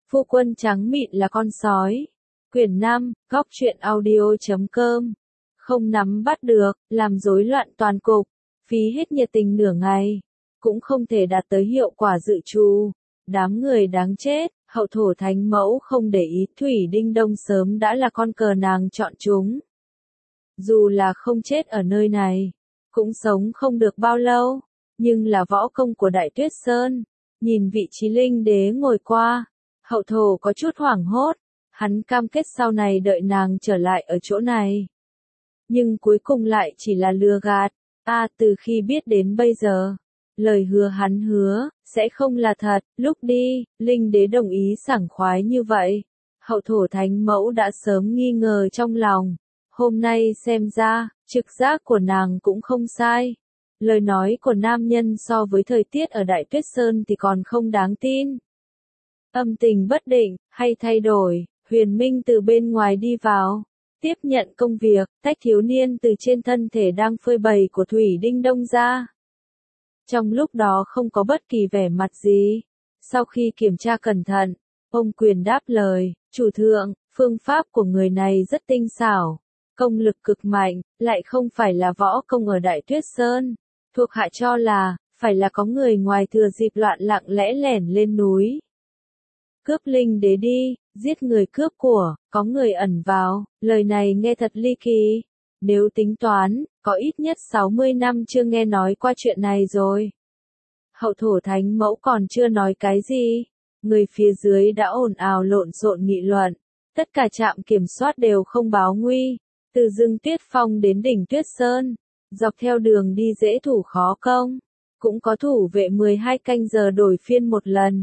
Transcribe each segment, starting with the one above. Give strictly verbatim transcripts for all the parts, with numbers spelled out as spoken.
Phu quân trắng mịn là con sói. Quyển năm, góc truyện audio chấm com. Không nắm bắt được, làm rối loạn toàn cục, phí hết nhiệt tình nửa ngày, cũng không thể đạt tới hiệu quả dự trù. Đám người đáng chết, hậu thổ thánh mẫu không để ý, Thủy Đinh Đông sớm đã là con cờ nàng chọn chúng. Dù là không chết ở nơi này, cũng sống không được bao lâu, nhưng là võ công của Đại Tuyết Sơn. Nhìn vị trí linh đế ngồi qua, hậu thổ có chút hoảng hốt, hắn cam kết sau này đợi nàng trở lại ở chỗ này. Nhưng cuối cùng lại chỉ là lừa gạt, a từ khi biết đến bây giờ, lời hứa hắn hứa, sẽ không là thật, lúc đi, linh đế đồng ý sảng khoái như vậy. Hậu thổ thánh mẫu đã sớm nghi ngờ trong lòng, hôm nay xem ra, trực giác của nàng cũng không sai. Lời nói của nam nhân so với thời tiết ở Đại Tuyết Sơn thì còn không đáng tin. Âm tình bất định, hay thay đổi, Huyền Minh từ bên ngoài đi vào, tiếp nhận công việc, tách thiếu niên từ trên thân thể đang phơi bày của Thủy Đinh Đông ra. Trong lúc đó không có bất kỳ vẻ mặt gì. Sau khi kiểm tra cẩn thận, ông quyền đáp lời, chủ thượng, phương pháp của người này rất tinh xảo, công lực cực mạnh, lại không phải là võ công ở Đại Tuyết Sơn. Thuộc hạ cho là, phải là có người ngoài thừa dịp loạn lặng lẽ lẻn lên núi. Cướp linh đế đi, giết người cướp của, có người ẩn vào, lời này nghe thật ly kỳ. Nếu tính toán, có ít nhất sáu mươi năm chưa nghe nói qua chuyện này rồi. Hậu thổ thánh mẫu còn chưa nói cái gì, người phía dưới đã ồn ào lộn xộn nghị luận. Tất cả trạm kiểm soát đều không báo nguy, từ rừng Tuyết Phong đến đỉnh Tuyết Sơn. Dọc theo đường đi dễ thủ khó công, cũng có thủ vệ mười hai canh giờ đổi phiên một lần.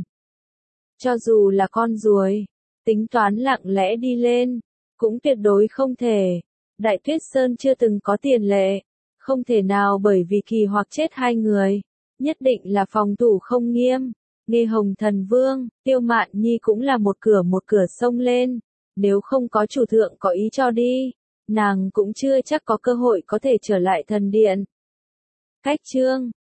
Cho dù là con ruồi, tính toán lặng lẽ đi lên, cũng tuyệt đối không thể. Đại Tuyết Sơn chưa từng có tiền lệ, không thể nào bởi vì kỳ hoặc chết hai người, nhất định là phòng thủ không nghiêm. Nghe Hồng Thần Vương, Tiêu Mạn Nhi cũng là một cửa một cửa xông lên, nếu không có chủ thượng có ý cho đi, nàng cũng chưa chắc có cơ hội có thể trở lại thần điện. Cách chương